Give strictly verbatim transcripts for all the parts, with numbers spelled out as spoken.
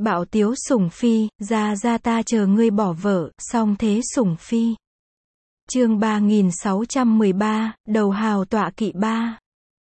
Bạo tiếu sủng phi, ra ra ta chờ ngươi bỏ vợ, song thế sủng phi. Chương ba nghìn sáu trăm mười ba, đầu hào tọa kỵ ba.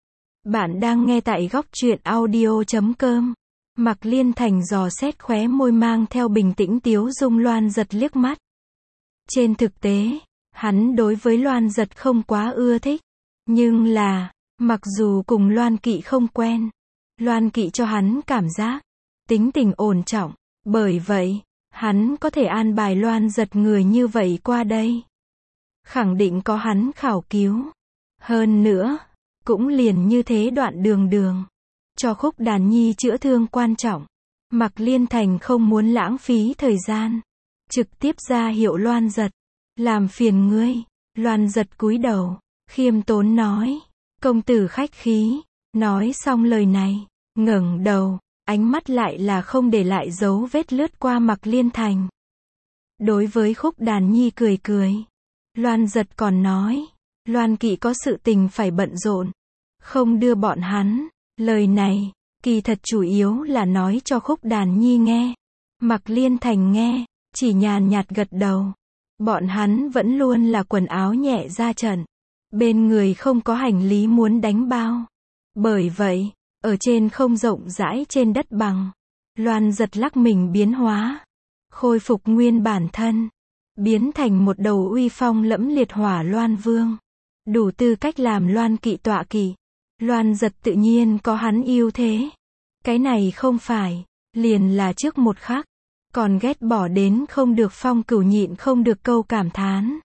Bạn đang nghe tại góc truyện audio chấm com. Mạc Liên Thành dò xét khóe môi mang theo bình tĩnh tiếu dung Loan Giật liếc mắt. Trên thực tế, hắn đối với Loan Giật không quá ưa thích. Nhưng là, mặc dù cùng Loan Kỵ không quen, Loan Kỵ cho hắn cảm giác tính tình ổn trọng, bởi vậy, hắn có thể an bài Loan Giật người như vậy qua đây. Khẳng định có hắn khảo cứu. Hơn nữa, cũng liền như thế đoạn đường đường. Cho Khúc Đàn Nhi chữa thương quan trọng. Mạc Liên Thành không muốn lãng phí thời gian. Trực tiếp ra hiệu Loan Giật. Làm phiền ngươi. Loan Giật cúi đầu, khiêm tốn nói. Công tử khách khí. Nói xong lời này, ngẩng đầu, ánh mắt lại là không để lại dấu vết lướt qua Mạc Liên Thành. Đối với Khúc Đàn Nhi cười cười. Loan Giật còn nói, Loan Kỵ có sự tình phải bận rộn, không đưa bọn hắn. Lời này, kỳ thật chủ yếu là nói cho Khúc Đàn Nhi nghe. Mạc Liên Thành nghe, chỉ nhàn nhạt gật đầu. Bọn hắn vẫn luôn là quần áo nhẹ ra trận. Bên người không có hành lý muốn đánh bao. Bởi vậy, ở trên không rộng rãi trên đất bằng, Loan Giật lắc mình biến hóa, khôi phục nguyên bản thân, biến thành một đầu uy phong lẫm liệt hỏa Loan Vương, đủ tư cách làm Loan Kỵ tọa kỵ. Loan Giật tự nhiên có hắn ưu thế. Cái này không phải, liền là trước một khắc, còn ghét bỏ đến không được Phong Cửu nhịn không được câu cảm thán.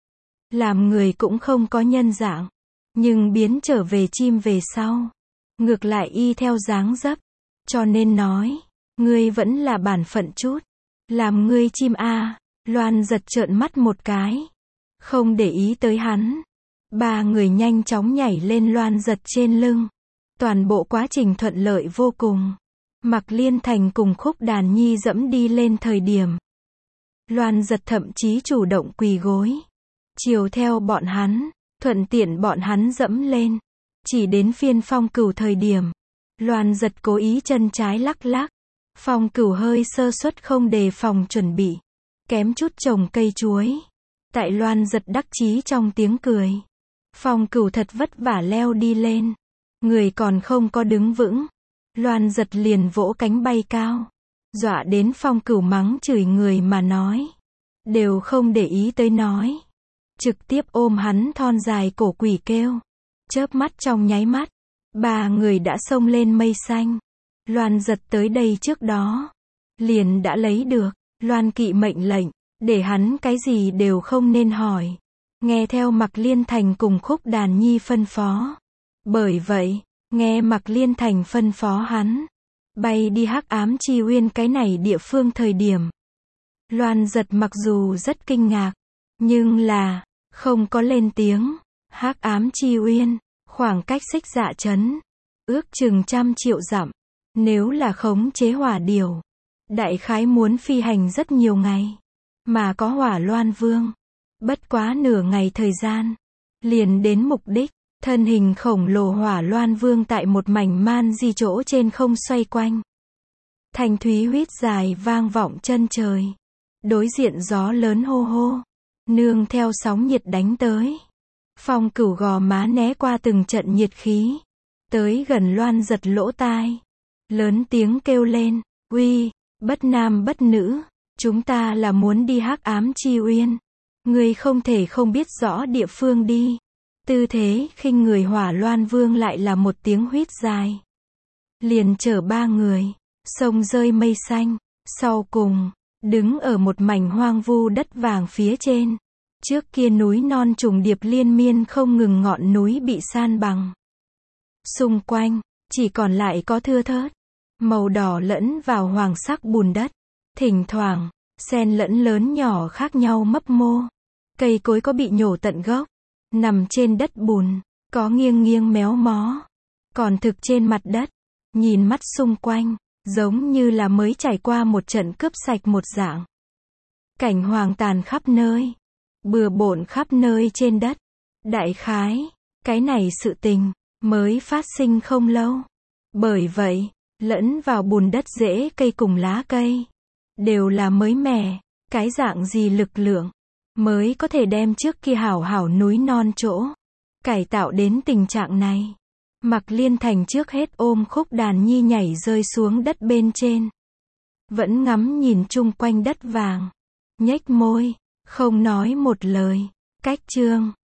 Làm người cũng không có nhân dạng, nhưng biến trở về chim về sau, ngược lại y theo dáng dấp, cho nên nói, ngươi vẫn là bản phận chút, làm ngươi chim a. Loan Giật trợn mắt một cái, không để ý tới hắn. Ba người nhanh chóng nhảy lên Loan Giật trên lưng. Toàn bộ quá trình thuận lợi vô cùng. Mạc Liên Thành cùng Khúc Đàn Nhi dẫm đi lên thời điểm, Loan Giật thậm chí chủ động quỳ gối, chiều theo bọn hắn, thuận tiện bọn hắn dẫm lên. Chỉ đến phiên Phong Cửu thời điểm, Loan Giật cố ý chân trái lắc lắc. Phong Cửu hơi sơ suất không đề phòng chuẩn bị, kém chút trồng cây chuối. Tại Loan Giật đắc chí trong tiếng cười, Phong Cửu thật vất vả leo đi lên, người còn không có đứng vững, Loan Giật liền vỗ cánh bay cao, dọa đến Phong Cửu mắng chửi người mà nói, đều không để ý tới nói, trực tiếp ôm hắn thon dài cổ quỷ kêu. Chớp mắt trong nháy mắt, ba người đã xông lên mây xanh. Loan Giật tới đây trước đó, liền đã lấy được Loan Kỵ mệnh lệnh, để hắn cái gì đều không nên hỏi, nghe theo Mạc Liên Thành cùng Khúc Đàn Nhi phân phó. Bởi vậy, nghe Mạc Liên Thành phân phó hắn bay đi Hắc Ám Chi Uyên cái này địa phương thời điểm, Loan Giật mặc dù rất kinh ngạc, nhưng là không có lên tiếng. Hắc Ám Chi Uyên, khoảng cách Xích Dạ trấn ước chừng trăm triệu dặm. Nếu là khống chế hỏa điểu, đại khái muốn phi hành rất nhiều ngày. Mà có hỏa Loan Vương, bất quá nửa ngày thời gian, liền đến mục đích. Thân hình khổng lồ hỏa Loan Vương tại một mảnh man di chỗ trên không xoay quanh. Thanh thúy huýt dài vang vọng chân trời. Đối diện gió lớn hô hô, nương theo sóng nhiệt đánh tới. Phong Cửu gò má né qua từng trận nhiệt khí, tới gần Loan Giật lỗ tai, lớn tiếng kêu lên, uy, bất nam bất nữ, chúng ta là muốn đi Hắc Ám Chi Uyên, ngươi không thể không biết rõ địa phương đi. Tư thế khinh người hỏa Loan Vương lại là một tiếng huýt dài, liền chở ba người sông rơi mây xanh. Sau cùng, đứng ở một mảnh hoang vu đất vàng phía trên. Trước kia núi non trùng điệp liên miên không ngừng, ngọn núi bị san bằng. Xung quanh, chỉ còn lại có thưa thớt, màu đỏ lẫn vào hoàng sắc bùn đất. Thỉnh thoảng, xen lẫn lớn nhỏ khác nhau mấp mô. Cây cối có bị nhổ tận gốc, nằm trên đất bùn, có nghiêng nghiêng méo mó. Còn thực trên mặt đất, nhìn mắt xung quanh, giống như là mới trải qua một trận cướp sạch một dạng. Cảnh hoang tàn khắp nơi, bừa bộn khắp nơi trên đất. Đại khái, cái này sự tình mới phát sinh không lâu. Bởi vậy, lẫn vào bùn đất rễ cây cùng lá cây, đều là mới mẻ. Cái dạng gì lực lượng mới có thể đem trước kia hảo hảo núi non chỗ cải tạo đến tình trạng này? Mạc Liên Thành trước hết ôm khúc đàn nhi nhảy rơi xuống đất bên trên, vẫn ngắm nhìn chung quanh đất vàng, nhếch môi, không nói một lời. Cách chương